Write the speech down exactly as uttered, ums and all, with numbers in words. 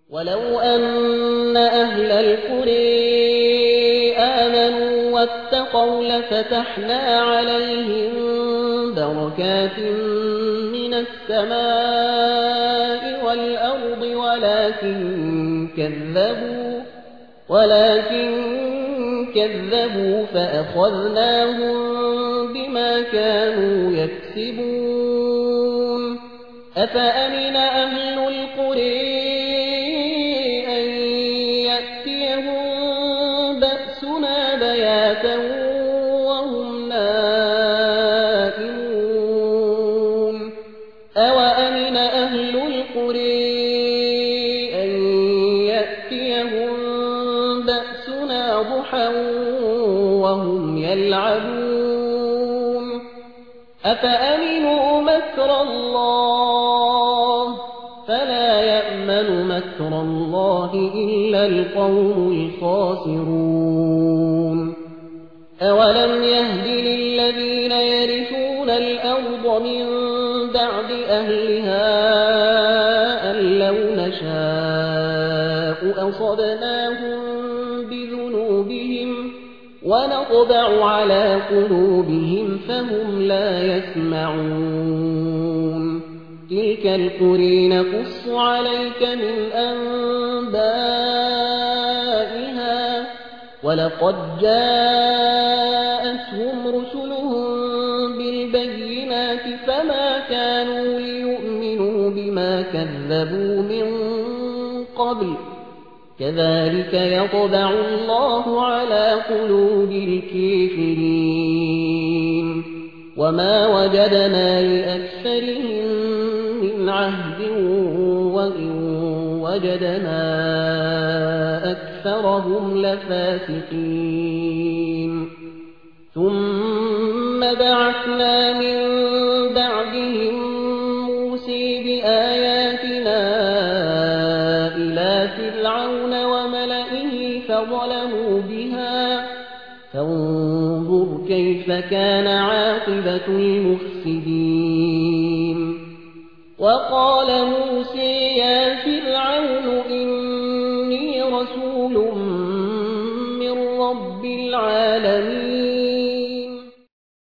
ولو أن أهل القرى آمنوا واتقوا لفتحنا عليهم بركات من السماء والأرض ولكن كذبوا ولكن كذبوا فأخذناهم بما كانوا يكسبون. أفأمن أهل القرى أن يأتيهم بأسنا بياتا وهم نائمون أوأمن أهل القرى أن يأتيهم بأسنا ضحى وهم يلعبون أفأمنوا مكر الله فلا يأمن مكر الله إلا القوم الخاسرون. أولم يهد للذين يرثون الأرض من بعد أهلها أن لو نشاء أصبناهم بذنوبهم ونطبع على قلوبهم فهم لا يسمعون. تلك القرى نقص عليك من أنبائها ولقد جاءتهم رسلهم بالبينات فما كانوا ليؤمنوا بما كذبوا من قبل كذلك يطبع الله على قلوب الكافرين. وما وجدنا لأكثرهم من عهد وإن وجدنا أكثرهم لفاسقين. ثم بعثنا من بعدهم موسى بآياتنا إلى فرعون وملئه فظلموا بها فانظر كيف كان عاقبة المفسدين. وقال موسى يا فرعون إني رسول من رب العالمين